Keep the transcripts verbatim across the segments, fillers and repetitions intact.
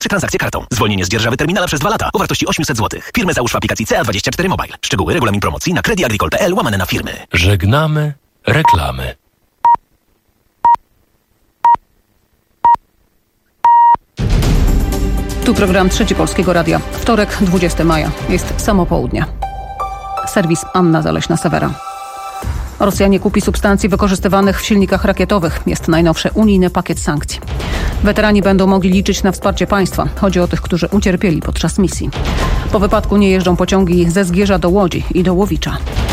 transakcje kartą. Zwolnienie z dzierżawy terminala przez dwa lata o wartości osiemset złotych. Firmy załóż w aplikacji C A dwadzieścia cztery Mobile. Szczegóły, regulamin promocji na credit agricole kropka p l łamane na firmy. Żegnamy reklamy. Tu program Trzeci Polskiego Radia. Wtorek, dwudziestego maja. Jest samo południe. Serwis Anna Zaleśna-Sewera. Rosjanie kupi substancji wykorzystywanych w silnikach rakietowych. Jest najnowszy unijny pakiet sankcji. Weterani będą mogli liczyć na wsparcie państwa. Chodzi o tych, którzy ucierpieli podczas misji. Po wypadku nie jeżdżą pociągi ze Zgierza do Łodzi i do Łowicza.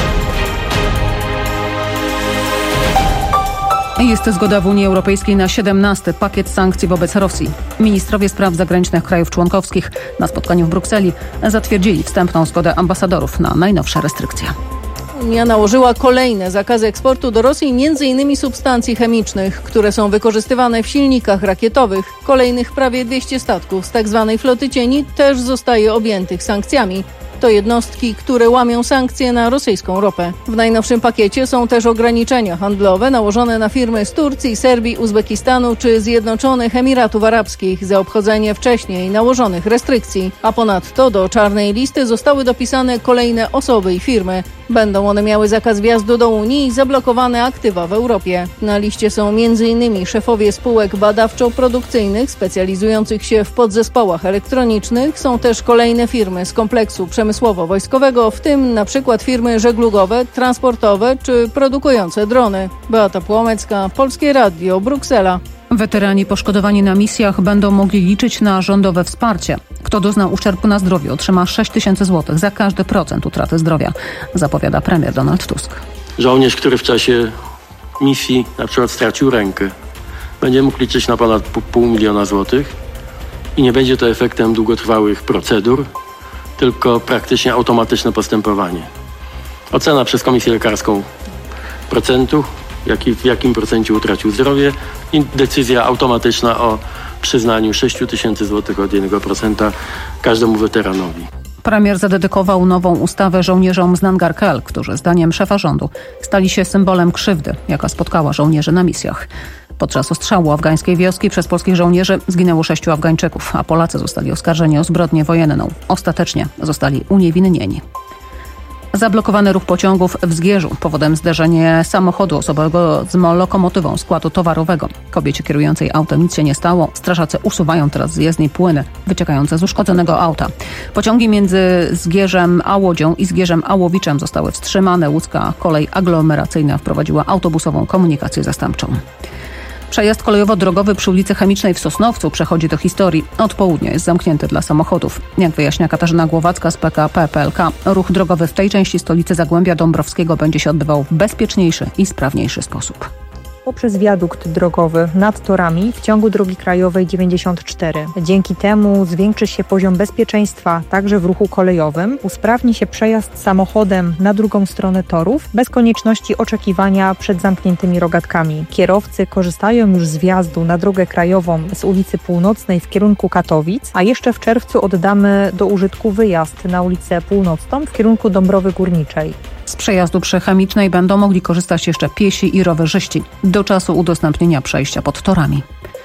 Jest zgoda w Unii Europejskiej na siedemnasty pakiet sankcji wobec Rosji. Ministrowie spraw zagranicznych krajów członkowskich na spotkaniu w Brukseli zatwierdzili wstępną zgodę ambasadorów na najnowsze restrykcje. Unia nałożyła kolejne zakazy eksportu do Rosji między innymi substancji chemicznych, które są wykorzystywane w silnikach rakietowych. Kolejnych prawie dwieście statków z tzw. floty cieni też zostaje objętych sankcjami. To jednostki, które łamią sankcje na rosyjską ropę. W najnowszym pakiecie są też ograniczenia handlowe nałożone na firmy z Turcji, Serbii, Uzbekistanu czy Zjednoczonych Emiratów Arabskich za obchodzenie wcześniej nałożonych restrykcji. A ponadto do czarnej listy zostały dopisane kolejne osoby i firmy. Będą one miały zakaz wjazdu do Unii i zablokowane aktywa w Europie. Na liście są między innymi szefowie spółek badawczo-produkcyjnych specjalizujących się w podzespołach elektronicznych. Są też kolejne firmy z kompleksu przemysłowo-wojskowego, w tym na przykład firmy żeglugowe, transportowe czy produkujące drony. Beata Płomecka, Polskie Radio, Bruksela. Weterani poszkodowani na misjach będą mogli liczyć na rządowe wsparcie. Kto doznał uszczerbku na zdrowiu, otrzyma sześć tysięcy złotych za każdy procent utraty zdrowia, zapowiada premier Donald Tusk. Żołnierz, który w czasie misji na przykład stracił rękę, będzie mógł liczyć na ponad pół miliona złotych i nie będzie to efektem długotrwałych procedur, tylko praktycznie automatyczne postępowanie. Ocena przez komisję lekarską procentu, jaki, w jakim procencie utracił zdrowie i decyzja automatyczna o przyznaniu sześć tysięcy złotych od jednego procenta każdemu weteranowi. Premier zadedykował nową ustawę żołnierzom z Nangarkel, którzy zdaniem szefa rządu stali się symbolem krzywdy, jaka spotkała żołnierzy na misjach. Podczas ostrzału afgańskiej wioski przez polskich żołnierzy zginęło sześciu Afgańczyków, a Polacy zostali oskarżeni o zbrodnię wojenną. Ostatecznie zostali uniewinnieni. Zablokowany ruch pociągów w Zgierzu. Powodem zderzenie samochodu osobowego z lokomotywą składu towarowego. Kobiecie kierującej autem nic się nie stało. Strażacy usuwają teraz z jezdni płyny wyciekające z uszkodzonego auta. Pociągi między Zgierzem a Łodzią i Zgierzem a Łowiczem zostały wstrzymane. Łódzka kolej aglomeracyjna wprowadziła autobusową komunikację zastępczą. Przejazd kolejowo-drogowy przy ulicy Chemicznej w Sosnowcu przechodzi do historii. Od południa jest zamknięty dla samochodów. Jak wyjaśnia Katarzyna Głowacka z P K P P L K, ruch drogowy w tej części stolicy Zagłębia Dąbrowskiego będzie się odbywał w bezpieczniejszy i sprawniejszy sposób. Poprzez wiadukt drogowy nad torami w ciągu drogi krajowej dziewięćdziesiąt cztery. Dzięki temu zwiększy się poziom bezpieczeństwa także w ruchu kolejowym, usprawni się przejazd samochodem na drugą stronę torów bez konieczności oczekiwania przed zamkniętymi rogatkami. Kierowcy korzystają już z wjazdu na drogę krajową z ulicy Północnej w kierunku Katowic, a jeszcze w czerwcu oddamy do użytku wyjazd na ulicę Północną w kierunku Dąbrowy Górniczej. Z przejazdu przy Chemicznej będą mogli korzystać jeszcze piesi i rowerzyści do czasu udostępnienia przejścia pod torami.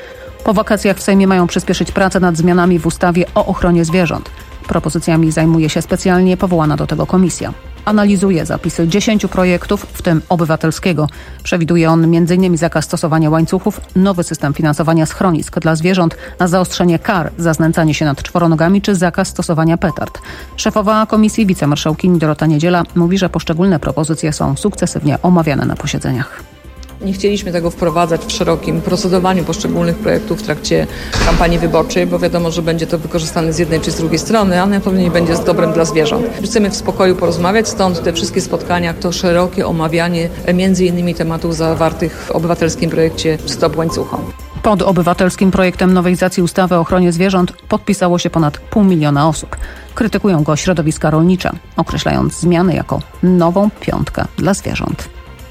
Po wakacjach w Sejmie mają przyspieszyć pracę nad zmianami w ustawie o ochronie zwierząt. Propozycjami zajmuje się specjalnie powołana do tego komisja. Analizuje zapisy dziesięciu projektów, w tym obywatelskiego. Przewiduje on między innymi zakaz stosowania łańcuchów, nowy system finansowania schronisk dla zwierząt, a zaostrzenie kar za znęcanie się nad czworonogami czy zakaz stosowania petard. Szefowa komisji, wicemarszałkini Dorota Niedziela, mówi, że poszczególne propozycje są sukcesywnie omawiane na posiedzeniach. Nie chcieliśmy tego wprowadzać w szerokim procedowaniu poszczególnych projektów w trakcie kampanii wyborczej, bo wiadomo, że będzie to wykorzystane z jednej czy z drugiej strony, ale na pewno nie będzie z dobrem dla zwierząt. Chcemy w spokoju porozmawiać, stąd te wszystkie spotkania, to szerokie omawianie między innymi tematów zawartych w obywatelskim projekcie Stop łańcuchom. Pod obywatelskim projektem nowelizacji ustawy o ochronie zwierząt podpisało się ponad pół miliona osób. Krytykują go środowiska rolnicze, określając zmiany jako nową piątkę dla zwierząt.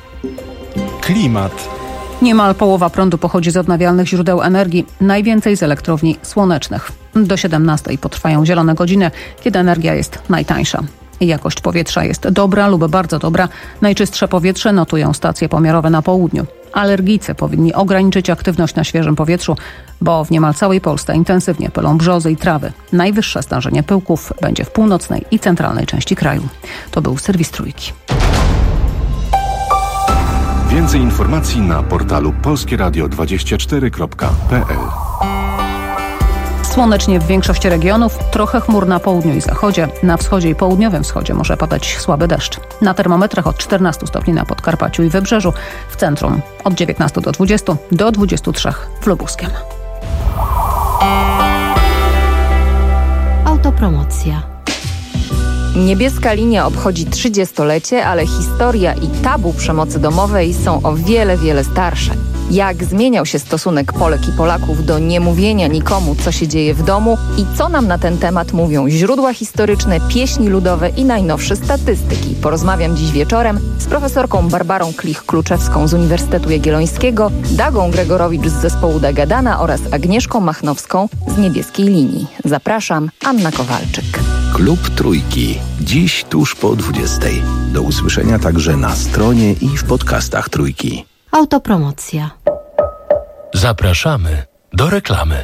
Klimat. Niemal połowa prądu pochodzi z odnawialnych źródeł energii, najwięcej z elektrowni słonecznych. Do siedemnastej potrwają zielone godziny, kiedy energia jest najtańsza. Jakość powietrza jest dobra lub bardzo dobra. Najczystsze powietrze notują stacje pomiarowe na południu. Alergicy powinni ograniczyć aktywność na świeżym powietrzu, bo w niemal całej Polsce intensywnie pylą brzozy i trawy. Najwyższe stężenie pyłków będzie w północnej i centralnej części kraju. To był serwis Trójki. Więcej informacji na portalu polskie radio dwadzieścia cztery kropka p l. Słonecznie w większości regionów, trochę chmur na południu i zachodzie. Na wschodzie i południowym wschodzie może padać słaby deszcz. Na termometrach od czternastu stopni na Podkarpaciu i Wybrzeżu, w centrum od dziewiętnastu do dwudziestu, do dwudziestu trzech w Lubuskiem. Autopromocja. Niebieska Linia obchodzi trzydziestolecie, ale historia i tabu przemocy domowej są o wiele, wiele starsze. Jak zmieniał się stosunek Polek i Polaków do niemówienia nikomu, co się dzieje w domu i co nam na ten temat mówią źródła historyczne, pieśni ludowe i najnowsze statystyki. Porozmawiam dziś wieczorem z profesorką Barbarą Klich-Kluczewską z Uniwersytetu Jagiellońskiego, Dagą Gregorowicz z zespołu Dagadana oraz Agnieszką Machnowską z Niebieskiej Linii. Zapraszam, Anna Kowalczyk. Klub Trójki. Dziś tuż po dwudziestej. Do usłyszenia także na stronie i w podcastach Trójki. Autopromocja. Zapraszamy do reklamy.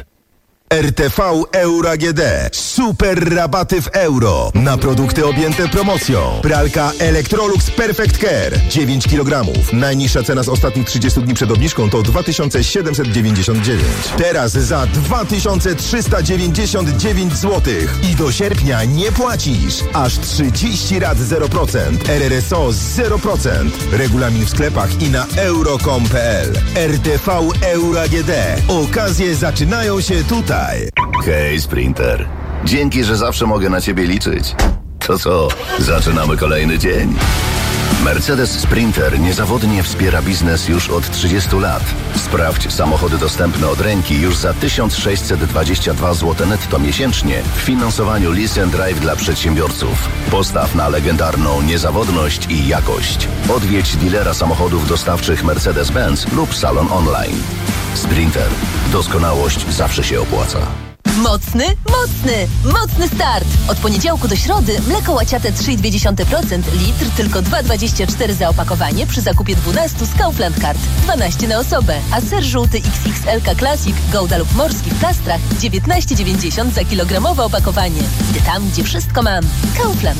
R T V Euro A G D. Super rabaty w euro na produkty objęte promocją. Pralka Electrolux Perfect Care dziewięć kilogramów. Najniższa cena z ostatnich trzydziestu dni przed obniżką to dwa tysiące siedemset dziewięćdziesiąt dziewięć. Teraz za dwa tysiące trzysta dziewięćdziesiąt dziewięć złotych. I do sierpnia nie płacisz. Aż trzydzieści rat zero procent. R R S O zero procent. Regulamin w sklepach i na euro kropka com kropka p l. R T V Euro A G D. Okazje zaczynają się tutaj. Hej, Sprinter. Dzięki, że zawsze mogę na ciebie liczyć. To co, zaczynamy kolejny dzień. Mercedes Sprinter niezawodnie wspiera biznes już od trzydziestu lat. Sprawdź samochody dostępne od ręki już za tysiąc sześćset dwadzieścia dwa złote netto miesięcznie w finansowaniu Lease and Drive dla przedsiębiorców. Postaw na legendarną niezawodność i jakość. Odwiedź dealera samochodów dostawczych Mercedes-Benz lub salon online. Sprinter. Doskonałość zawsze się opłaca. Mocny, mocny, mocny start! Od poniedziałku do środy mleko łaciate trzy i dwie dziesiąte procent litr, tylko dwa dwadzieścia cztery za opakowanie przy zakupie dwunastu z Kaufland Card. dwanaście na osobę, a ser żółty X X L K Classic, Gouda lub Morski w plastrach dziewiętnaście dziewięćdziesiąt za kilogramowe opakowanie. Idę tam, gdzie wszystko mam. Kaufland.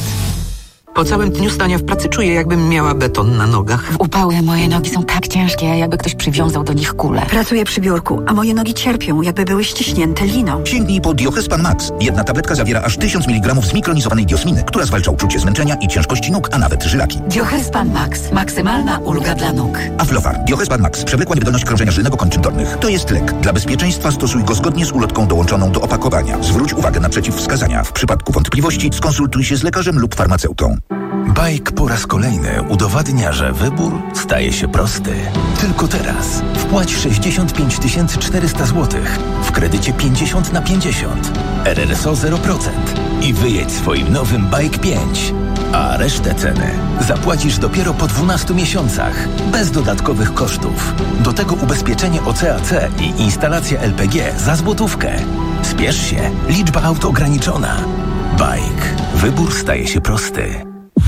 Po całym dniu stania w pracy czuję, jakbym miała beton na nogach. W upały moje nogi są tak ciężkie, jakby ktoś przywiązał do nich kulę. Pracuję przy biurku, a moje nogi cierpią, jakby były ściśnięte liną. Sięgnij po Diochespan Max. Jedna tabletka zawiera aż tysiąc miligramów zmikronizowanej diosminy, która zwalcza uczucie zmęczenia i ciężkości nóg, a nawet żylaki. Diochespan Max. Maksymalna ulga dla nóg. Aflofar. Diochespan Max. Przewlekła niewydolność krążenia żylnego kończyn dolnych. To jest lek. Dla bezpieczeństwa stosuj go zgodnie z ulotką dołączoną do opakowania. Zwróć uwagę na przeciwwskazania. W przypadku wątpliwości skonsultuj się z lekarzem lub farmaceutą. Bajk po raz kolejny udowadnia, że wybór staje się prosty. Tylko teraz wpłać sześćdziesiąt pięć tysięcy czterysta złotych w kredycie pięćdziesiąt na pięćdziesiąt. R R S O zero procent i wyjedź swoim nowym Bajk pięć. A resztę ceny zapłacisz dopiero po dwunastu miesiącach, bez dodatkowych kosztów. Do tego ubezpieczenie O C A C i instalacja L P G za złotówkę. Spiesz się, liczba aut ograniczona. Bajk. Wybór staje się prosty.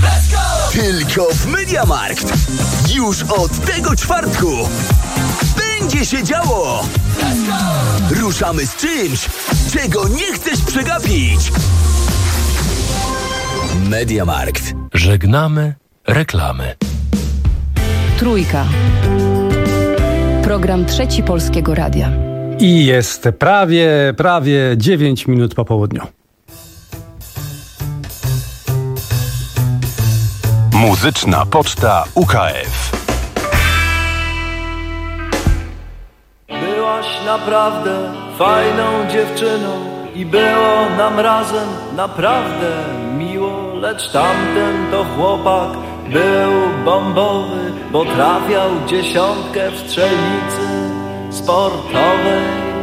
Tylko w MediaMarkt. Już od tego czwartku będzie się działo. Ruszamy z czymś, czego nie chcesz przegapić. MediaMarkt. Żegnamy reklamy. Trójka. Program Trzeci Polskiego Radia. I jest prawie, prawie dziewięć minut po południu. Muzyczna Poczta U K F. Byłaś naprawdę fajną dziewczyną i było nam razem naprawdę miło, lecz tamten to chłopak był bombowy, bo trafiał dziesiątkę w strzelnicy sportowej.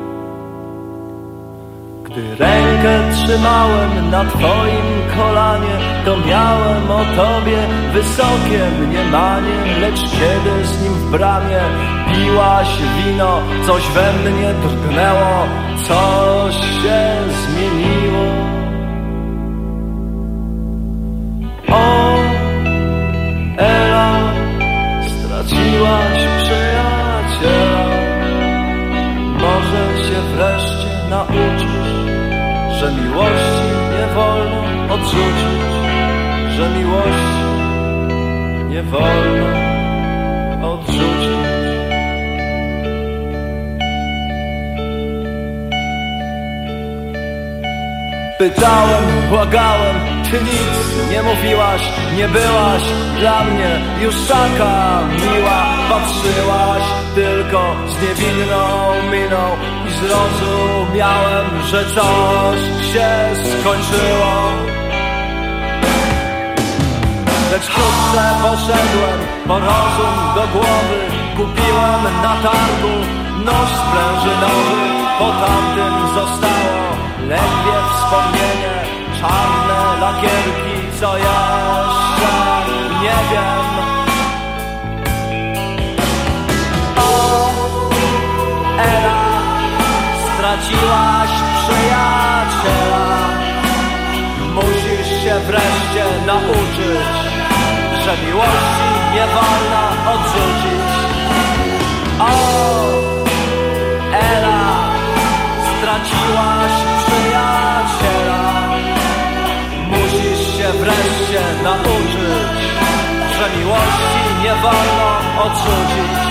Gdy rękę trzymałem na twoim kolanie, to miałem o tobie wysokie mniemanie, lecz kiedy z nim w bramie piłaś wino, coś we mnie drgnęło, coś się zmieniło. że miłości nie wolno odrzucić, że miłości nie wolno odrzucić. Pytałem, błagałem, ty nic nie mówiłaś, nie byłaś dla mnie już taka miła. Patrzyłaś tylko z niewinną miną i zrozumiałem, że coś się skończyło. Lecz wkrótce poszedłem po rozum do głowy, kupiłem na targu nóż sprężynowy. Po tamtym zostało ledwie wspomnienie, czarne lakierki, co jeszcze nie wiem. O, Ela, straciłaś przyjaciela. Musisz się wreszcie nauczyć, że miłości nie wolno odrzucić. O, Ela, straciłaś przyjaciela. Musisz się wreszcie nauczyć, że miłości nie wolno odrzucić.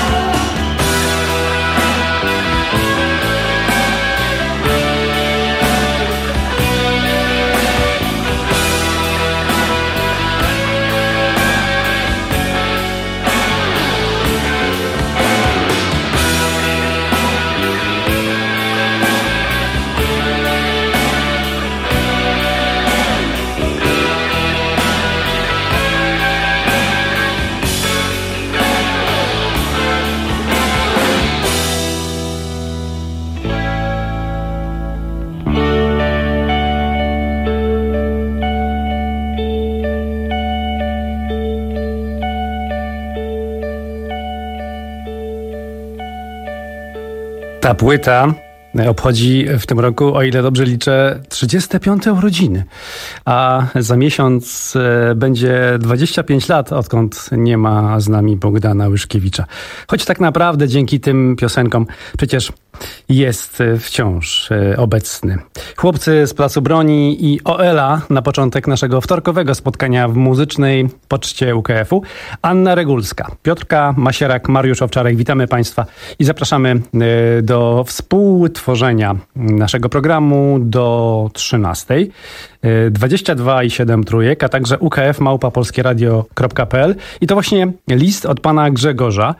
Ta płyta obchodzi w tym roku, o ile dobrze liczę, trzydzieste piąte urodziny. A za miesiąc będzie dwadzieścia pięć lat, odkąd nie ma z nami Bogdana Łyszkiewicza. Choć tak naprawdę dzięki tym piosenkom przecież jest wciąż obecny. Chłopcy z Placu Broni i Oela na początek naszego wtorkowego spotkania w muzycznej poczcie U K F u. Anna Regulska, Piotrka Masierak, Mariusz Owczarek. Witamy Państwa i zapraszamy do współtworzenia naszego programu do trzynastej. dwadzieścia dwa i siedem trójek, a także U K F małpa polskieradio kropka p l. I to właśnie list od pana Grzegorza,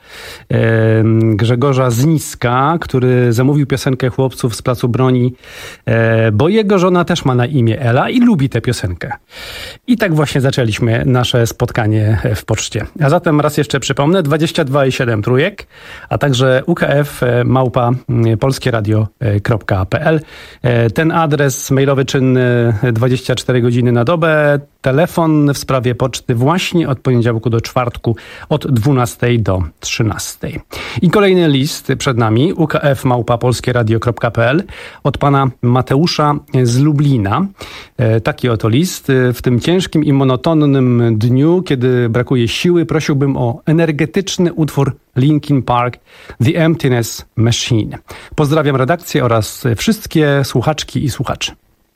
Grzegorza z Niska, który zamówił piosenkę Chłopców z Placu Broni, bo jego żona też ma na imię Ela i lubi tę piosenkę. I tak właśnie zaczęliśmy nasze spotkanie w poczcie. A zatem raz jeszcze przypomnę, dwadzieścia dwa i siedem trójek, a także U K F małpa polskieradio kropka p l. Ten adres mailowy czynny dwadzieścia cztery godziny na dobę. Telefon w sprawie poczty właśnie od poniedziałku do czwartku od dwunastej do trzynastej. I kolejny list przed nami, U K F małpa polskieradio kropka p l, od pana Mateusza z Lublina. Taki oto list. W tym ciężkim i monotonnym dniu, kiedy brakuje siły, prosiłbym o energetyczny utwór Linkin Park, The Emptiness Machine. Pozdrawiam redakcję oraz wszystkie słuchaczki i słuchaczy.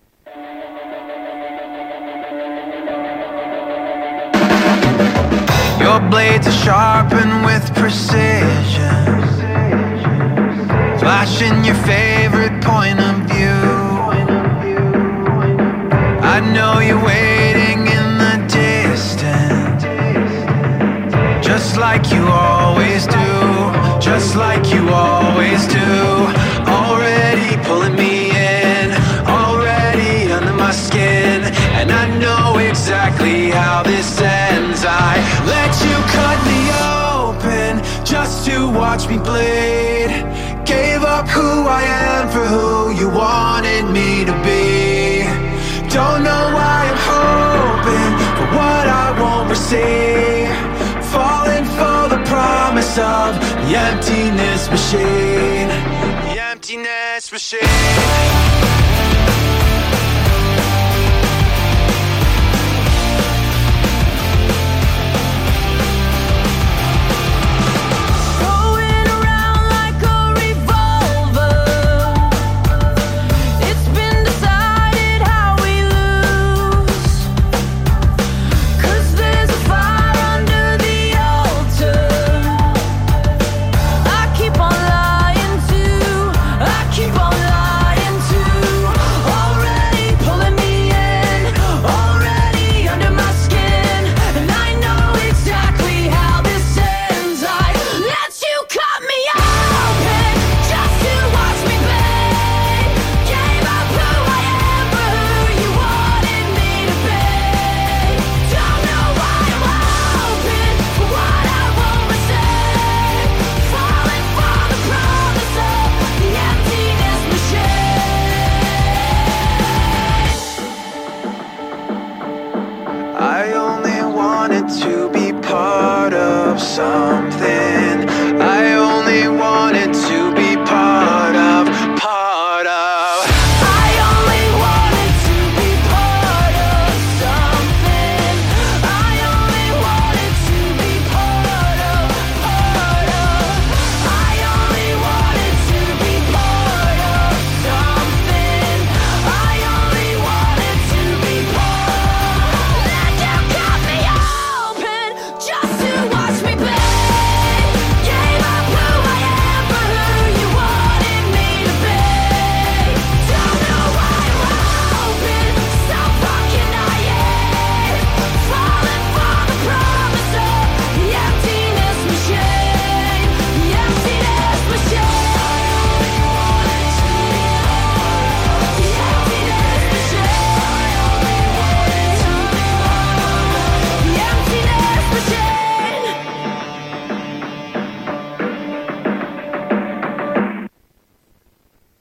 Your blades are sharpened with precision, flashing your favorite point of view. I know you're waiting in the distance, just like you always do, just like you always do. Already pulling me in, already under my skin, and I know exactly how this ends. I let you cut me open just to watch me bleed. Gave up who I am for who you wanted me to be. Don't know why I'm hoping for what I won't receive. Falling for the promise of the emptiness machine. The emptiness machine. It's been decided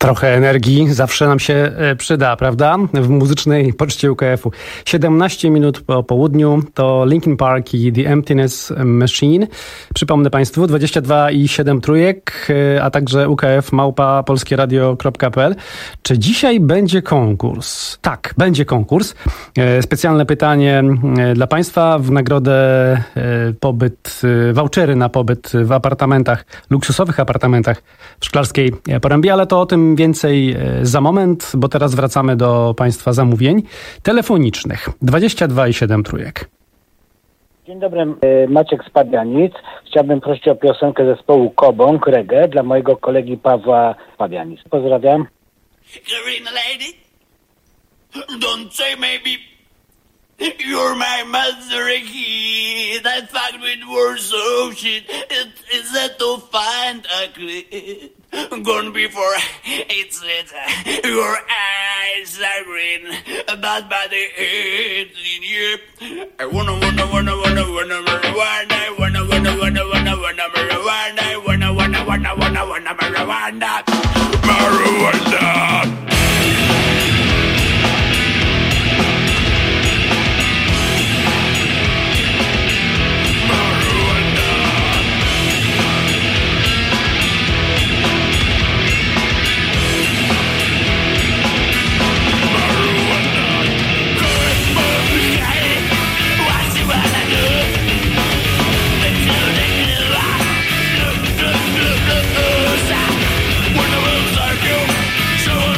Trochę energii zawsze nam się przyda, prawda? W muzycznej poczcie U K F-u. siedemnaście minut po południu to Linkin Park i The Emptiness Machine. Przypomnę Państwu, dwadzieścia dwa i siedem trójek, a także U K F małpa polskieradio kropka p l. Czy dzisiaj będzie konkurs? Tak, będzie konkurs. Specjalne pytanie dla Państwa w nagrodę pobyt, vouchery na pobyt w apartamentach, luksusowych apartamentach w Szklarskiej Porębie, ale to o tym więcej za moment, bo teraz wracamy do Państwa zamówień telefonicznych. dwadzieścia dwa i siedem trójek. Dzień dobry, Maciek z Pabianic. Chciałbym prosić o piosenkę zespołu Kobong, reggae, dla mojego kolegi Pawła Pabianic. Pozdrawiam. Karina lady, don't say maybe you're my mother kid. I fucked with words of shit. It is that to find a clit. Gone before it's it. Your eyes are green, but body is in you. I wanna, wanna, wanna, wanna, wanna, marijuana. I wanna, wanna, wanna, wanna, wanna, marijuana. I wanna, wanna, wanna, wanna, wanna, marijuana. Marijuana. So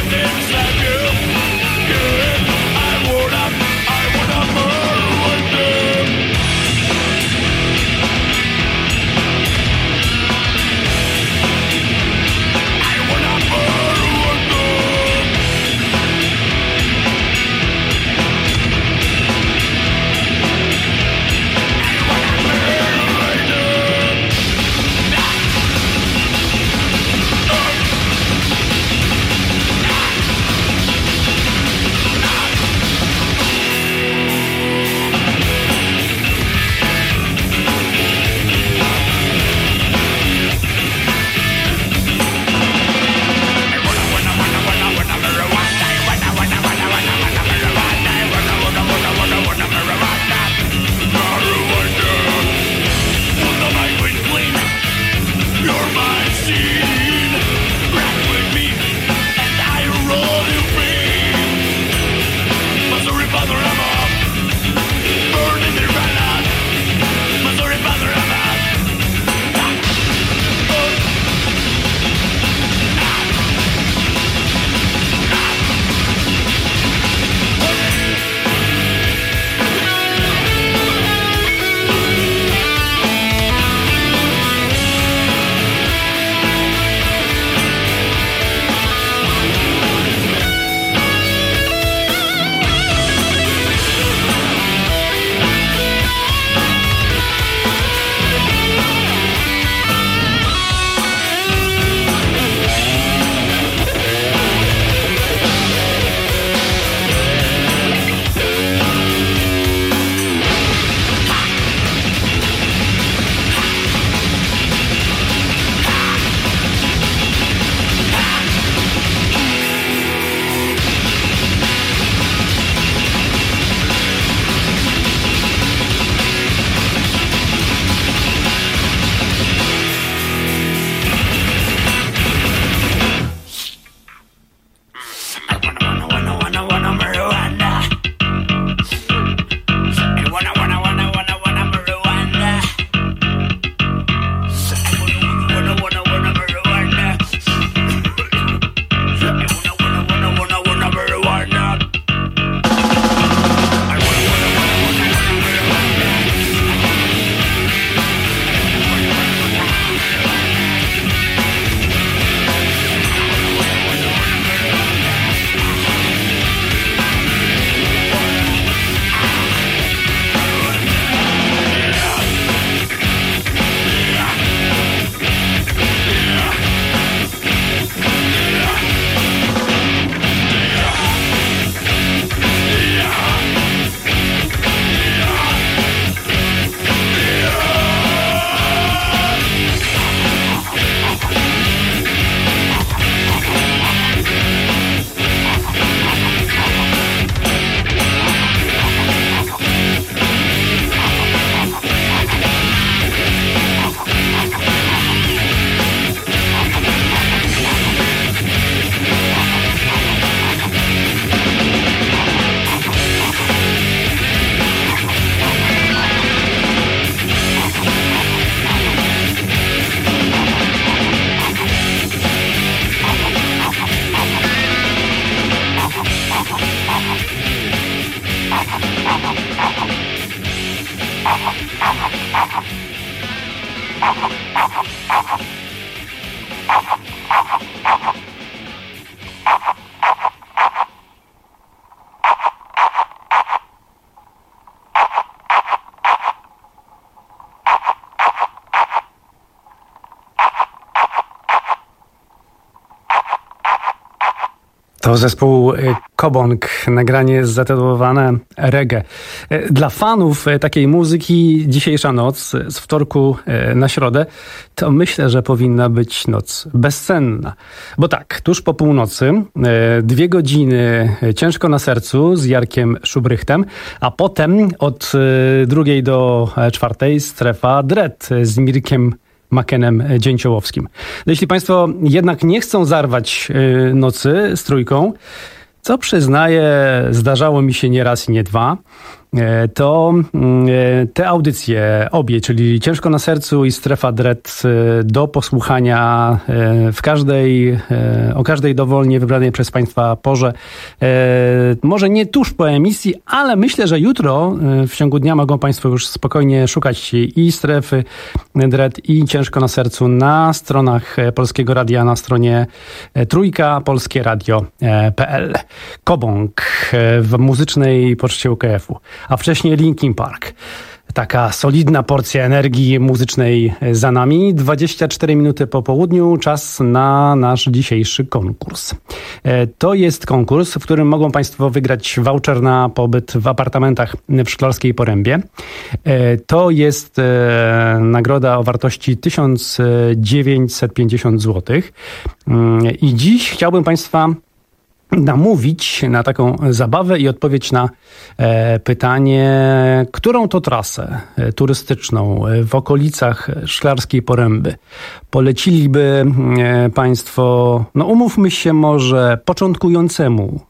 To zespół Kobong, nagranie zatytułowane Reggae. Dla fanów takiej muzyki dzisiejsza noc z wtorku na środę to myślę, że powinna być noc bezsenna. Bo tak, tuż po północy dwie godziny ciężko na sercu z Jarkiem Szubrychtem, a potem od drugiej do czwartej strefa Dread z Mirkiem Makenem Dzięciołowskim. No jeśli Państwo jednak nie chcą zarwać nocy z trójką, co przyznaję, zdarzało mi się nie raz i nie dwa, to te audycje, obie, czyli Ciężko na sercu i Strefa Dread, do posłuchania w każdej, o każdej dowolnie wybranej przez Państwa porze. Może nie tuż po emisji, ale myślę, że jutro w ciągu dnia mogą Państwo już spokojnie szukać i Strefy Dread i Ciężko na sercu na stronach Polskiego Radia, na stronie trójka polskie radio kropka p l. Kobong w muzycznej poczcie U K F u. A wcześniej Linkin Park. Taka solidna porcja energii muzycznej za nami. dwadzieścia cztery minuty po południu, czas na nasz dzisiejszy konkurs. To jest konkurs, w którym mogą Państwo wygrać voucher na pobyt w apartamentach w Szklarskiej Porębie. To jest nagroda o wartości tysiąc dziewięćset pięćdziesiąt złotych. I dziś chciałbym Państwa namówić na taką zabawę i odpowiedź na e, pytanie, którą to trasę e, turystyczną w okolicach Szklarskiej Poręby poleciliby e, Państwo, no umówmy się może początkującemu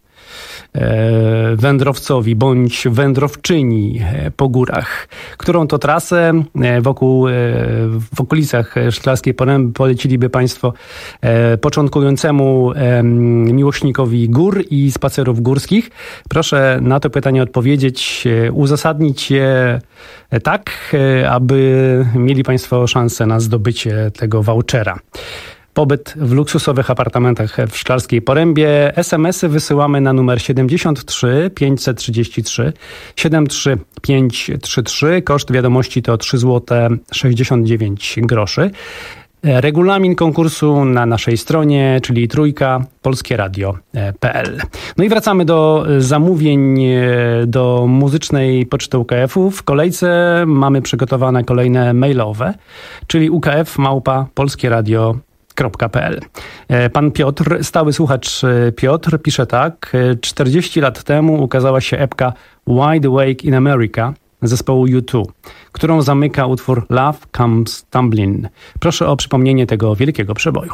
e, wędrowcowi bądź wędrowczyni e, po górach. Którą to trasę e, wokół, e, w okolicach Szklarskiej Poręby poleciliby Państwo e, początkującemu e, miłośnikowi gór i spacerów górskich? Proszę na to pytanie odpowiedzieć, e, uzasadnić je e, tak, e, aby mieli Państwo szansę na zdobycie tego vouchera. Pobyt w luksusowych apartamentach w Szklarskiej Porębie. es em esy wysyłamy na numer siedemdziesiąt trzy pięćset trzydzieści trzy siedem trzy pięć trzy trzy. Koszt wiadomości to trzy złote sześćdziesiąt dziewięć groszy. Regulamin konkursu na naszej stronie, czyli trójka polskie radio kropka p l. No i wracamy do zamówień do muzycznej poczty U K F u. W kolejce mamy przygotowane kolejne mailowe, czyli ukf małpa polskie radio kropka p l. Pan Piotr, stały słuchacz Piotr, pisze tak. czterdzieści lat temu ukazała się epka Wide Awake in America zespołu U dwa, którą zamyka utwór Love Comes Tumbling. Proszę o przypomnienie tego wielkiego przeboju.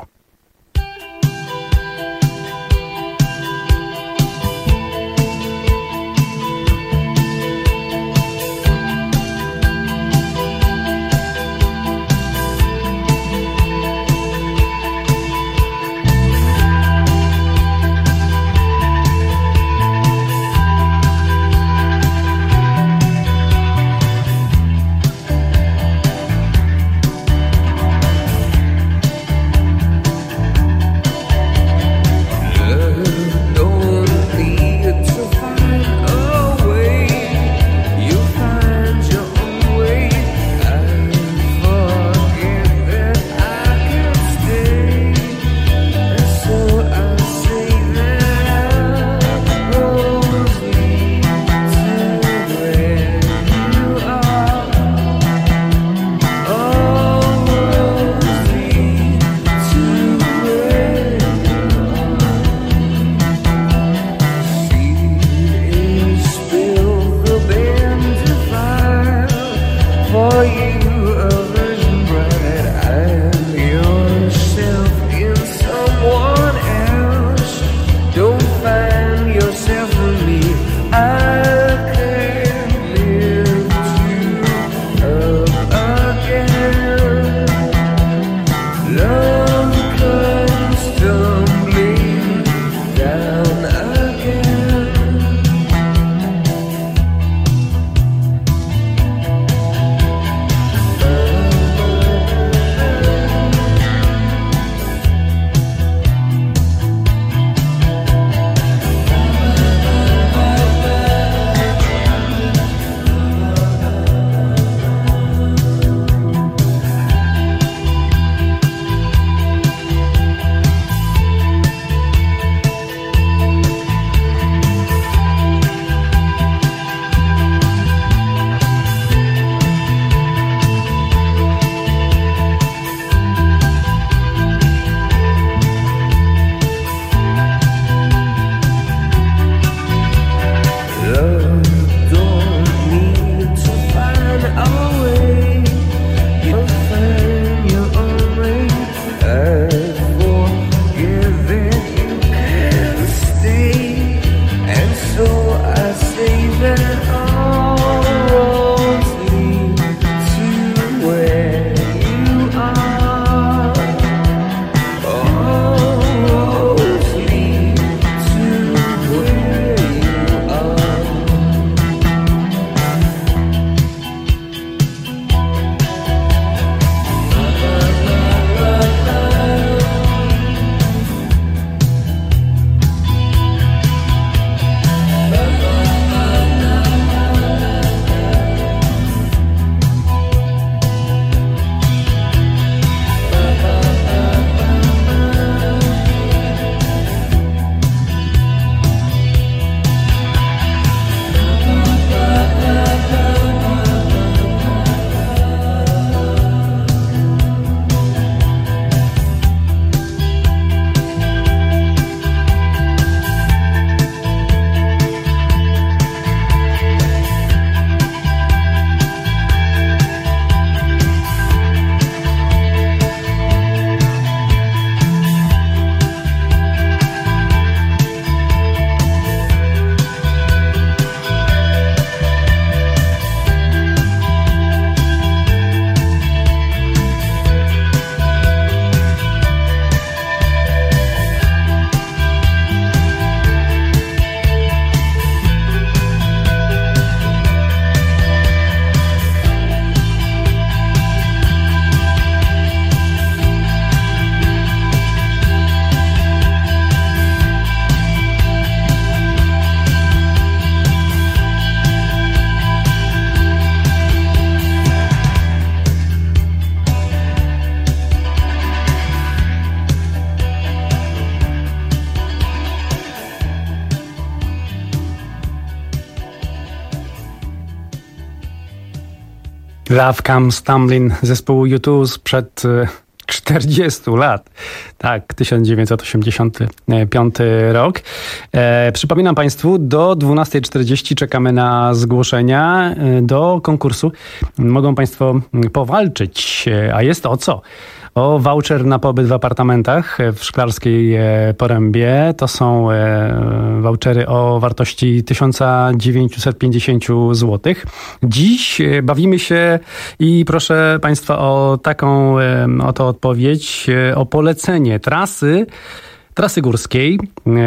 Love Comes Tumbling zespołu U dwa sprzed czterdziestu lat. Tak, tysiąc dziewięćset osiemdziesiąty piąty rok. E, przypominam Państwu, do dwunastej czterdzieści czekamy na zgłoszenia do konkursu. Mogą Państwo powalczyć, a jest o co? O voucher na pobyt w apartamentach w Szklarskiej Porębie. To są vouchery o wartości tysiąc dziewięćset pięćdziesiąt złotych. Dziś bawimy się i proszę Państwa o taką oto odpowiedź, o polecenie trasy Trasy górskiej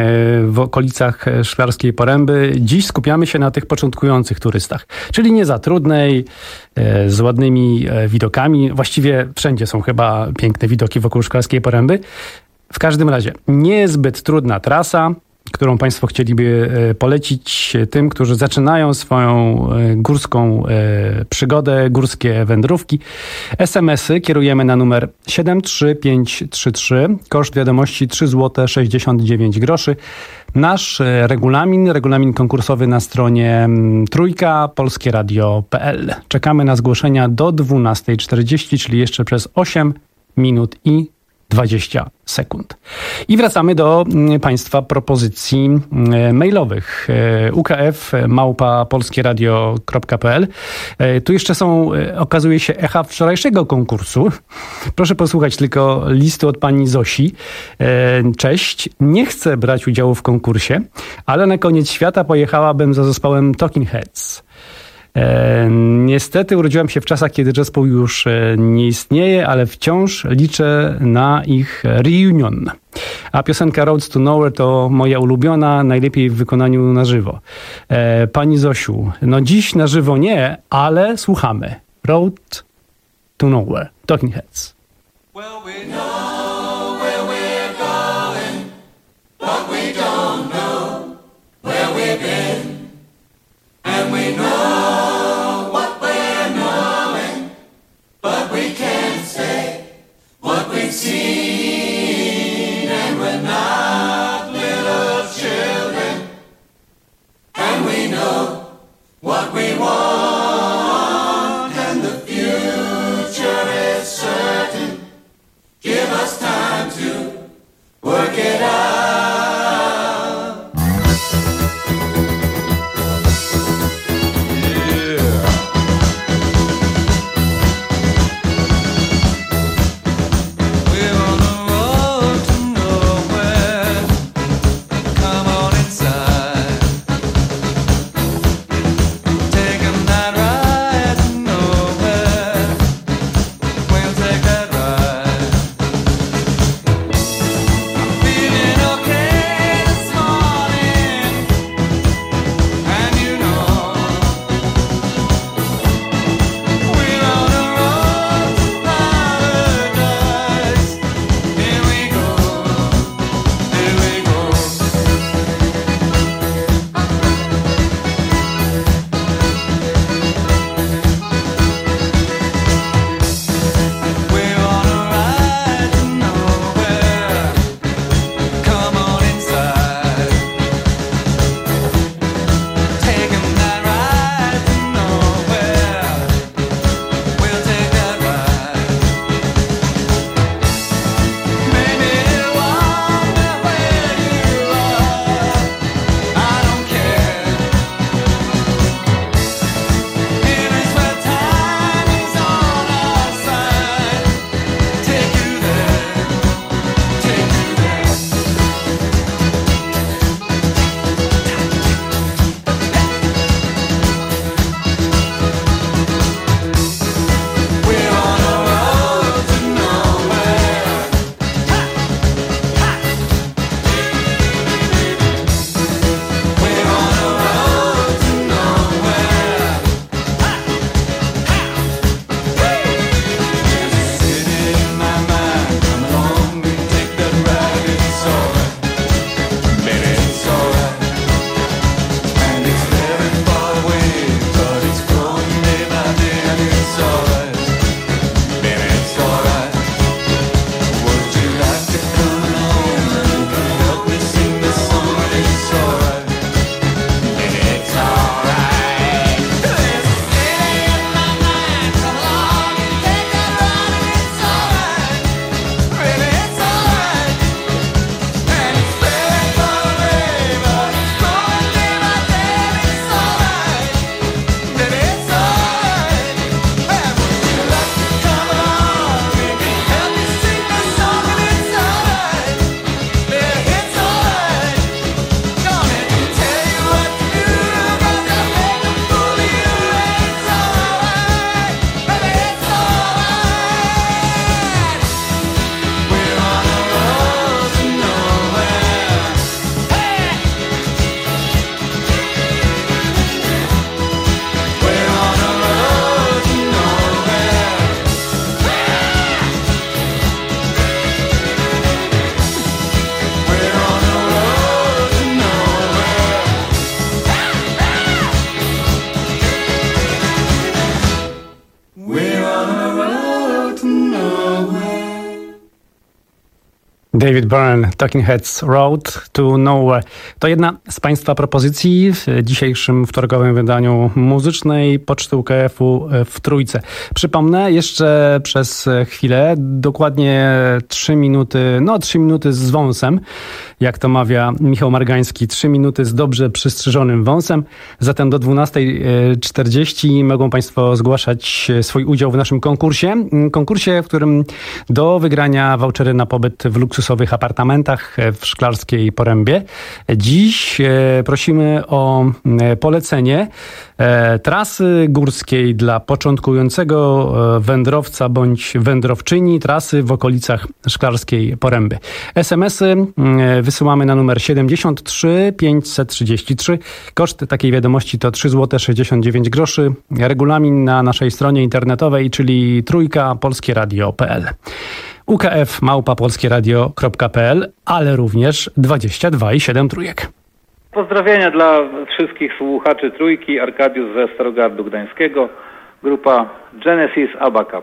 w okolicach Szklarskiej Poręby. Dziś skupiamy się na tych początkujących turystach, czyli nie za trudnej, z ładnymi widokami. Właściwie wszędzie są chyba piękne widoki wokół Szklarskiej Poręby. W każdym razie niezbyt trudna trasa, którą Państwo chcieliby polecić tym, którzy zaczynają swoją górską przygodę, górskie wędrówki. es em esy kierujemy na numer siedem trzy pięć trzy trzy. Koszt wiadomości trzy złote sześćdziesiąt dziewięć groszy. Nasz regulamin, regulamin konkursowy na stronie trójka polskie radio kropka pe el. Czekamy na zgłoszenia do dwunastej czterdzieści, czyli jeszcze przez osiem minut i dwadzieścia sekund. I wracamy do Państwa propozycji mailowych. u k f małpa polskie radio kropka pe el. Tu jeszcze są, okazuje się, echa wczorajszego konkursu. Proszę posłuchać tylko listu od pani Zosi. Cześć, nie chcę brać udziału w konkursie, ale na koniec świata pojechałabym za zespołem Talking Heads. E, niestety urodziłam się w czasach, kiedy zespół już e, nie istnieje, ale wciąż liczę na ich reunion. A piosenka Roads to Nowhere to moja ulubiona, najlepiej w wykonaniu na żywo. E, pani Zosiu, no dziś na żywo nie, ale słuchamy. Road to Nowhere, Talking Heads. Well, we know where we're going, but we don't know where we've been. And we know what we're knowing, but we can't say what we've seen. And we're not little children, and we know what we want, and the future is certain. Give David Byrne, Talking Heads, Road to Nowhere. To jedna z Państwa propozycji w dzisiejszym wtorkowym wydaniu muzycznej Poczty U K F-u w Trójce. Przypomnę jeszcze przez chwilę, dokładnie trzy minuty, no trzy minuty z wąsem, jak to mawia Michał Margański, trzy minuty z dobrze przystrzyżonym wąsem. Zatem do dwunastej czterdzieści mogą Państwo zgłaszać swój udział w naszym konkursie. Konkursie, w którym do wygrania vouchery na pobyt w luksusowych apartamentach w Szklarskiej Porębie. Dziś prosimy o polecenie trasy górskiej dla początkującego wędrowca bądź wędrowczyni, trasy w okolicach Szklarskiej Poręby. es em esy wysyłamy na numer siedemdziesiąt trzy pięćset trzydzieści trzy. Koszt takiej wiadomości to trzy złote sześćdziesiąt dziewięć groszy. Regulamin na naszej stronie internetowej, czyli trójka polskie radio kropka p l. U K F małpa polskieradio kropka p l, ale również dwadzieścia dwa i siedem trójek. Pozdrowienia dla wszystkich słuchaczy Trójki, Arkadiusz ze Starogardu Gdańskiego, grupa Genesis Abacab.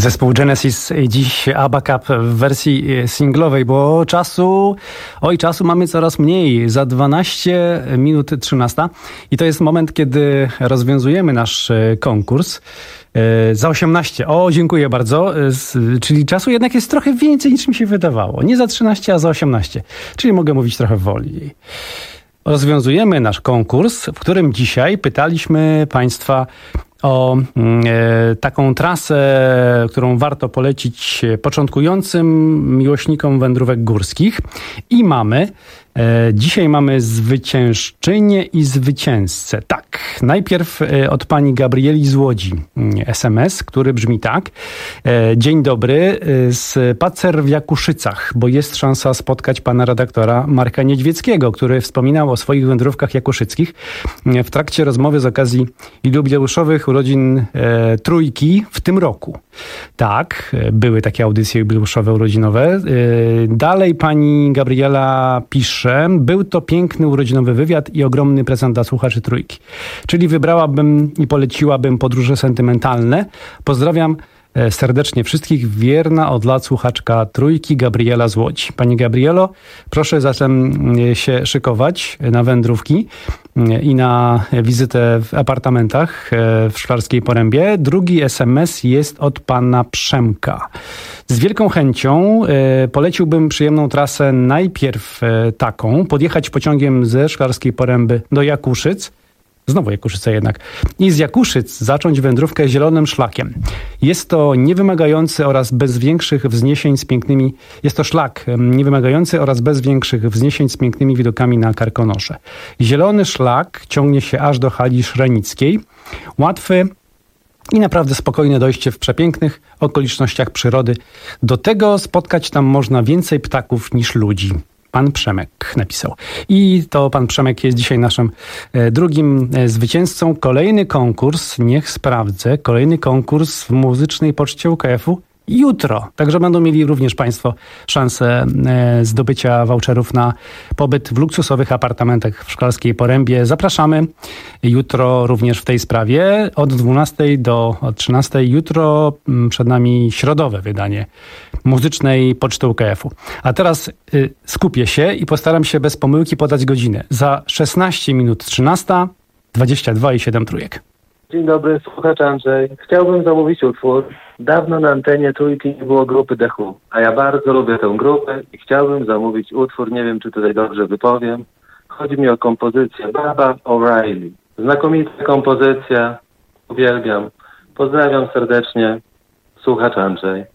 Zespół Genesis dziś ABBA Cup w wersji singlowej, bo czasu, oj czasu mamy coraz mniej, za dwanaście minut trzynasta i to jest moment, kiedy rozwiązujemy nasz konkurs. Za osiemnaście. O, dziękuję bardzo. Czyli czasu jednak jest trochę więcej niż mi się wydawało. Nie za trzynaście, a za osiemnaście. Czyli mogę mówić trochę wolniej. Rozwiązujemy nasz konkurs, w którym dzisiaj pytaliśmy Państwa o e, taką trasę, którą warto polecić początkującym miłośnikom wędrówek górskich. I mamy, e, dzisiaj mamy zwyciężczynię i zwycięzcę. Tak, najpierw e, od pani Gabrieli z Łodzi es em es, który brzmi tak. E, dzień dobry, e, spacer w Jakuszycach, bo jest szansa spotkać pana redaktora Marka Niedźwieckiego, który wspominał o swoich wędrówkach jakuszyckich w trakcie rozmowy z okazji jubileuszowych urodzin e, Trójki w tym roku. Tak, były takie audycje jubileuszowe, urodzinowe. E, dalej pani Gabriela pisze, był to piękny urodzinowy wywiad i ogromny prezent dla słuchaczy Trójki. Czyli wybrałabym i poleciłabym podróże sentymentalne. Pozdrawiam serdecznie wszystkich. Wierna od lat słuchaczka Trójki, Gabriela z Łodzi. Pani Gabrielo, proszę zatem się szykować na wędrówki i na wizytę w apartamentach w Szklarskiej Porębie. Drugi es em es jest od pana Przemka. Z wielką chęcią poleciłbym przyjemną trasę najpierw taką, podjechać pociągiem ze Szklarskiej Poręby do Jakuszyc, znowu Jakuszyce jednak, i z Jakuszyc zacząć wędrówkę zielonym szlakiem. Jest to niewymagający oraz bez większych wzniesień z pięknymi, jest to szlak niewymagający oraz bez większych wzniesień z pięknymi widokami na Karkonosze. Zielony szlak ciągnie się aż do hali szrenickiej. Łatwy i naprawdę spokojne dojście w przepięknych okolicznościach przyrody. Do tego spotkać tam można więcej ptaków niż ludzi. Pan Przemek napisał. I to pan Przemek jest dzisiaj naszym e, drugim e, zwycięzcą. Kolejny konkurs, niech sprawdzę, kolejny konkurs w muzycznej poczcie U K F-u jutro. Także będą mieli również Państwo szansę e, zdobycia voucherów na pobyt w luksusowych apartamentach w Szklarskiej Porębie. Zapraszamy jutro również w tej sprawie od dwunastej do trzynastej. Jutro m, przed nami środowe wydanie muzycznej poczty U K F-u. A teraz y, skupię się i postaram się bez pomyłki podać godzinę. Za szesnaście minut trzynasta, dwadzieścia dwa i siedem trójek. Dzień dobry, słuchacz Andrzej. Chciałbym zamówić utwór. Dawno na antenie Trójki nie było grupy The Who, a ja bardzo lubię tę grupę i chciałbym zamówić utwór, nie wiem czy tutaj dobrze wypowiem. Chodzi mi o kompozycję Baba O'Reilly. Znakomita kompozycja, uwielbiam. Pozdrawiam serdecznie, słuchacz Andrzej.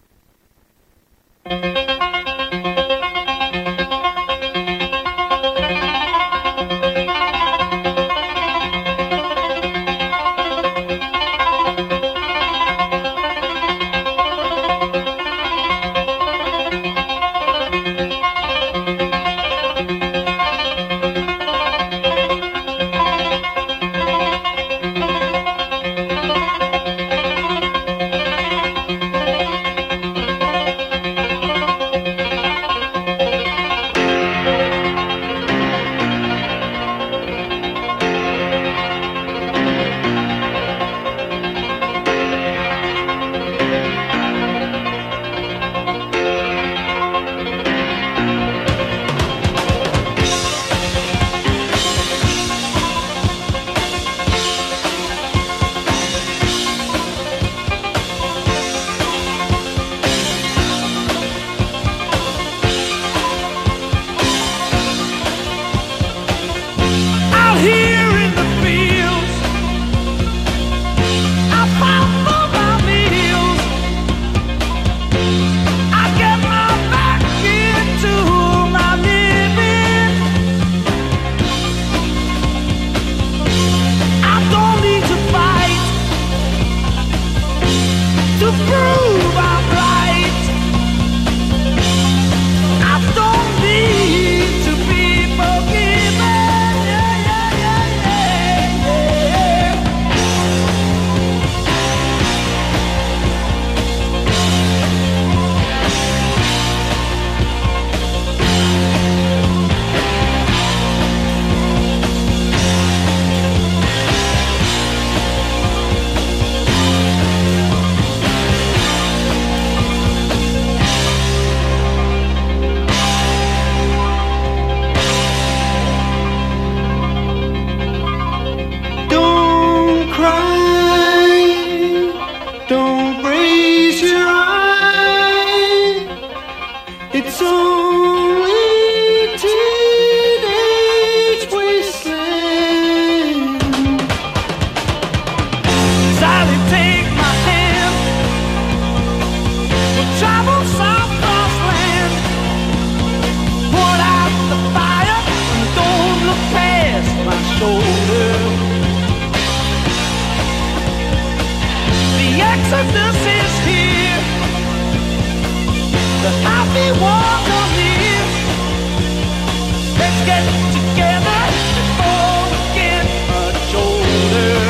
let's get together before we get much older.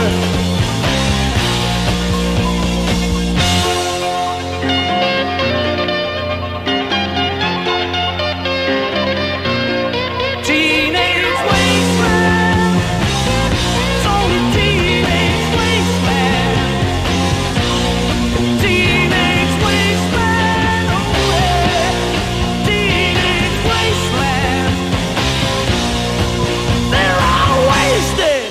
Teenage wasteland, it's only teenage wasteland. Teenage wasteland, oh yeah, teenage wasteland. They're all wasted.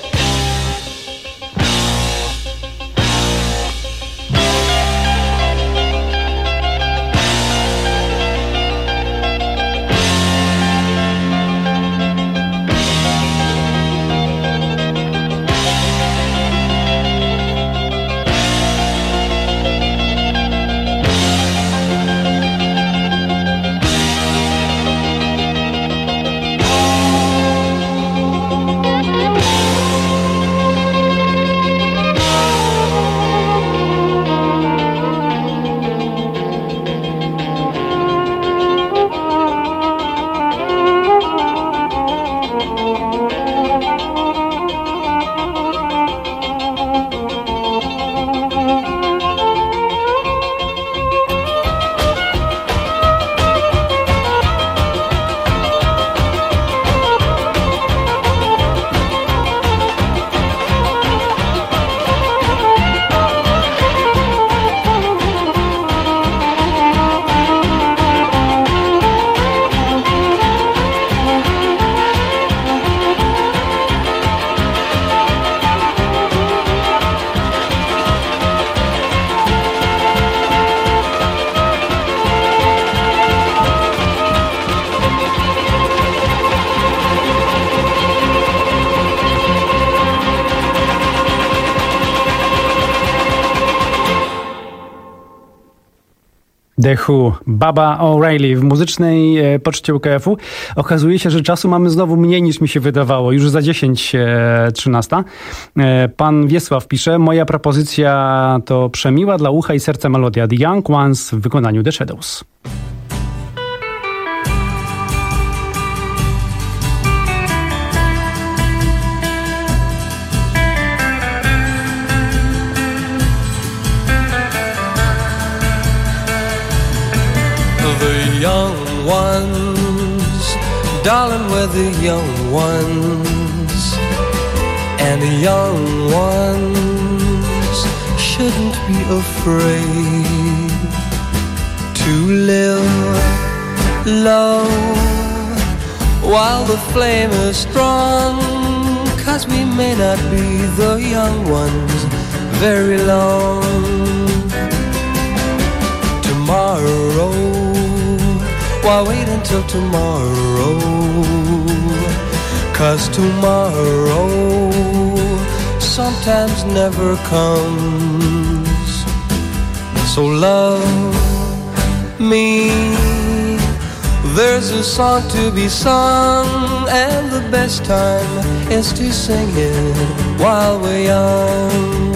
The Who, Baba O'Reilly w muzycznej e, poczcie U K F-u. Okazuje się, że czasu mamy znowu mniej niż mi się wydawało. Już za dziesięć trzynaście. E, pan Wiesław pisze, moja propozycja to przemiła dla ucha i serca melodia The Young Ones w wykonaniu The Shadows. The young ones, darling, we're the young ones, and the young ones shouldn't be afraid to live low while the flame is strong, 'cause we may not be the young ones very long. Tomorrow, why wait until tomorrow? 'Cause tomorrow sometimes never comes. So love me, there's a song to be sung, and the best time is to sing it while we're young.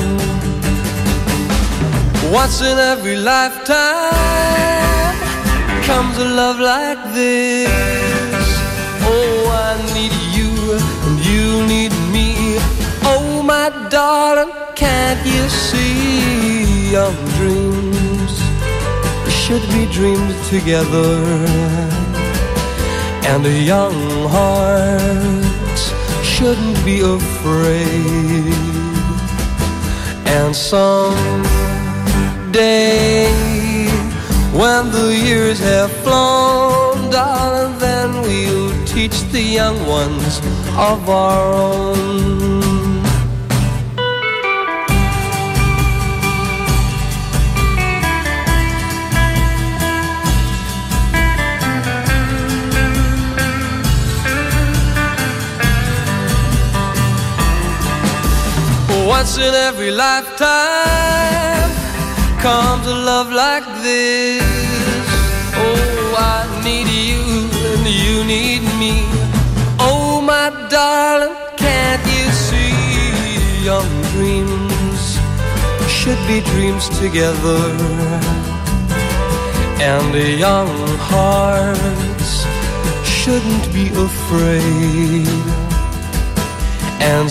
Once in every lifetime comes a love like this. Oh, I need you and you need me. Oh, my darling, can't you see? Young dreams should be dreamed together, and the young hearts shouldn't be afraid. And some day, when the years have flown, darling, then we'll teach the young ones of our own. Once in every lifetime comes a love like this. Oh, I need you and you need me. Oh, my darling, can't you see? Young dreams should be dreams together, and the young hearts shouldn't be afraid. And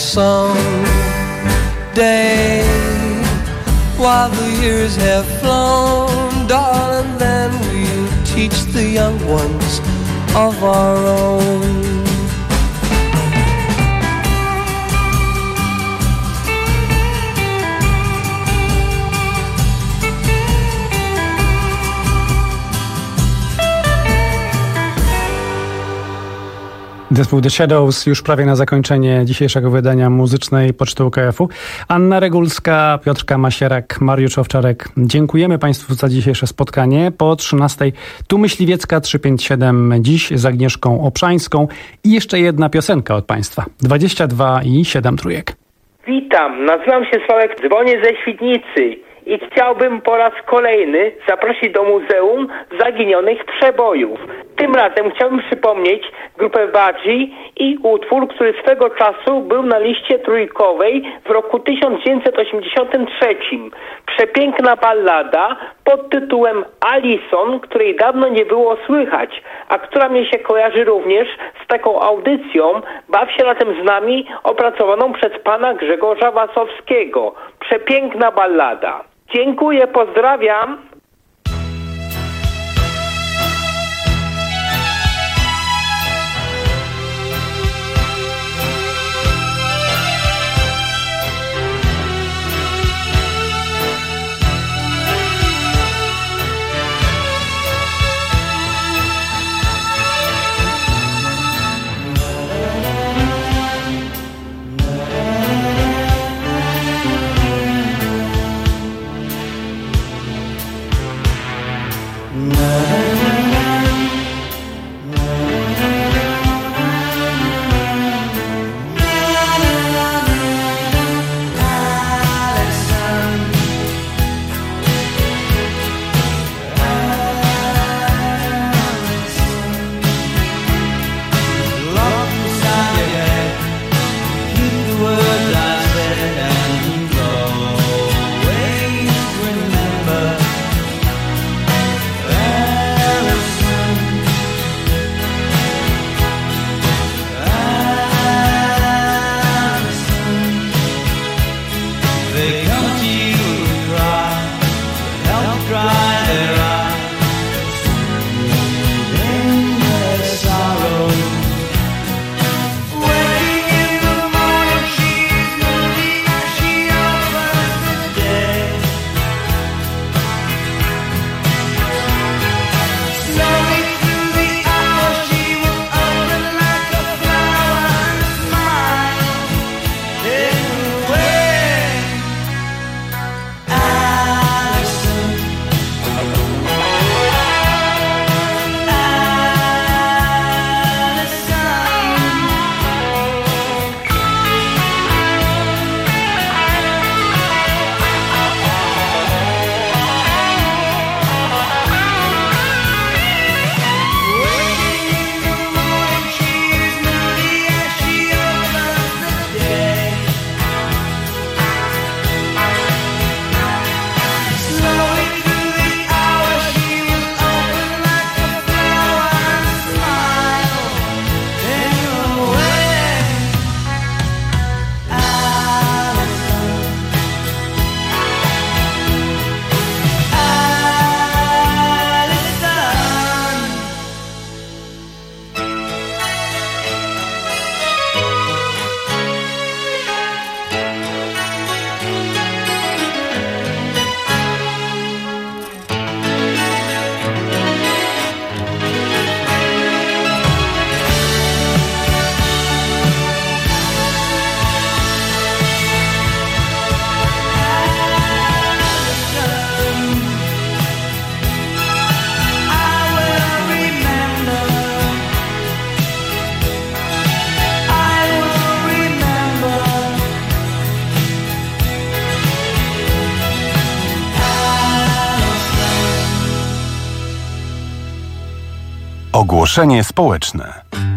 someday, while the years have flown, darling, then we'll teach the young ones of our own. Zespół The Shadows już prawie na zakończenie dzisiejszego wydania muzycznej Poczty U K F-u. Anna Regulska, Piotrka Masierak, Mariusz Owczarek. Dziękujemy Państwu za dzisiejsze spotkanie. Po trzynastej tu Myśliwiecka trzysta pięćdziesiąt siedem, dziś z Agnieszką Obszańską i jeszcze jedna piosenka od Państwa. dwadzieścia dwa i siedem trójek. Witam, nazywam się Sławek, dzwonię ze Świdnicy i chciałbym po raz kolejny zaprosić do Muzeum Zaginionych Przebojów. Tym razem chciałbym przypomnieć grupę Budgie i utwór, który swego czasu był na liście trójkowej w roku tysiąc dziewięćset osiemdziesiątym trzecim. Przepiękna ballada pod tytułem Alison, której dawno nie było słychać, a która mnie się kojarzy również z taką audycją Baw się razem z nami, opracowaną przez pana Grzegorza Wasowskiego. Przepiękna ballada. Dziękuję, pozdrawiam. Ogłoszenie społeczne.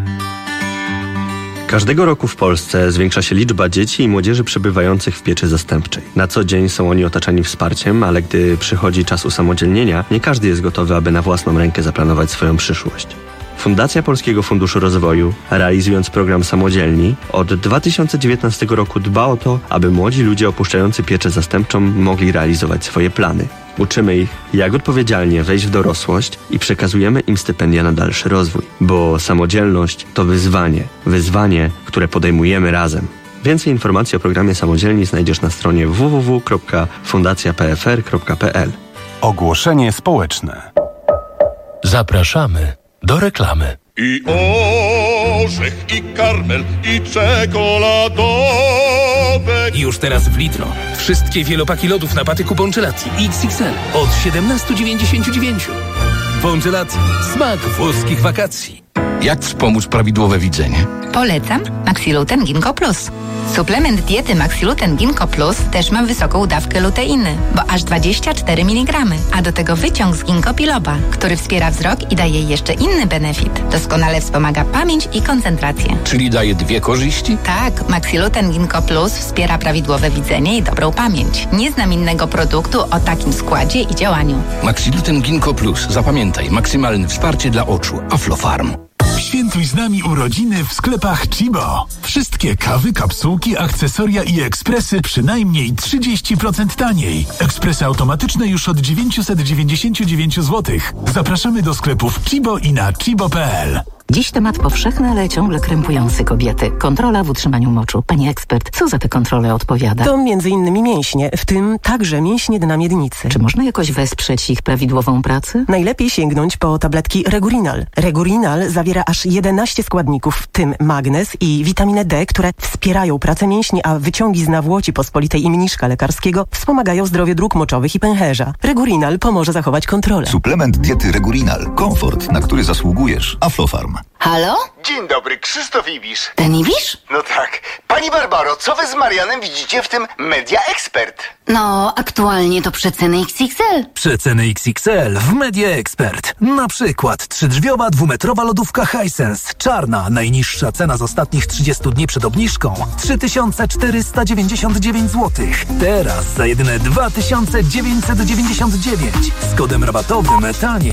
Każdego roku w Polsce zwiększa się liczba dzieci i młodzieży przebywających w pieczy zastępczej. Na co dzień są oni otaczani wsparciem, ale gdy przychodzi czas usamodzielnienia, nie każdy jest gotowy, aby na własną rękę zaplanować swoją przyszłość. W Fundacja Polskiego Funduszu Rozwoju, realizując program Samodzielni, od dwa tysiące dziewiętnastego roku dba o to, aby młodzi ludzie opuszczający pieczę zastępczą mogli realizować swoje plany. Uczymy ich, jak odpowiedzialnie wejść w dorosłość i przekazujemy im stypendia na dalszy rozwój. Bo samodzielność to wyzwanie. Wyzwanie, które podejmujemy razem. Więcej informacji o programie Samodzielni znajdziesz na stronie w w w kropka fundacja p f r kropka p l. Ogłoszenie społeczne. Zapraszamy do reklamy. I orzech, i karmel, i czekoladowe. Już teraz w Lidlo. Wszystkie wielopaki lodów na patyku Bongelati X X L od siedemnaście dziewięćdziesiąt dziewięć. Bongelati. Smak włoskich wakacji. Jak wspomóc prawidłowe widzenie? Polecam Maxiluten Ginkgo Plus. Suplement diety Maxiluten Ginkgo Plus też ma wysoką dawkę luteiny, bo aż dwadzieścia cztery miligramy, a do tego wyciąg z ginkgo biloba, który wspiera wzrok i daje jeszcze inny benefit. Doskonale wspomaga pamięć i koncentrację. Czyli daje dwie korzyści? Tak, Maxiluten Ginkgo Plus wspiera prawidłowe widzenie i dobrą pamięć. Nie znam innego produktu o takim składzie i działaniu. Maxiluten Ginkgo Plus. Zapamiętaj, maksymalne wsparcie dla oczu. Aflofarm. Świętuj z nami urodziny w sklepach Chibo. Wszystkie kawy, kapsułki, akcesoria i ekspresy przynajmniej trzydzieści procent taniej. Ekspresy automatyczne już od dziewięćset dziewięćdziesiąt dziewięć złotych. Zapraszamy do sklepów Chibo i na chibo kropka p l. Dziś temat powszechny, ale ciągle krępujący kobiety. Kontrola w utrzymaniu moczu. Pani ekspert, co za te kontrole odpowiada? To między innymi mięśnie, w tym także mięśnie dna miednicy. Czy można jakoś wesprzeć ich prawidłową pracę? Najlepiej sięgnąć po tabletki Regurinal. Regurinal zawiera aż jedenaście składników, w tym magnez i witaminę D, które wspierają pracę mięśni, a wyciągi z nawłoci pospolitej i mniszka lekarskiego wspomagają zdrowie dróg moczowych i pęcherza. Regurinal pomoże zachować kontrolę. Suplement diety Regurinal. Komfort, na który zasługujesz. Aflofarm. Halo? Dzień dobry, Krzysztof Ibisz. Ten Ibisz? No tak. Pani Barbaro, co wy z Marianem widzicie w tym Media Expert? No, aktualnie to przeceny X X L. Przeceny X X L w Media Expert. Na przykład trzydrzwiowa dwumetrowa lodówka Hisense. Czarna, najniższa cena z ostatnich trzydziestu dni przed obniżką. trzy tysiące czterysta dziewięćdziesiąt dziewięć złotych. Teraz za jedyne dwa tysiące dziewięćset dziewięćdziesiąt dziewięć. Z kodem rabatowym taniej.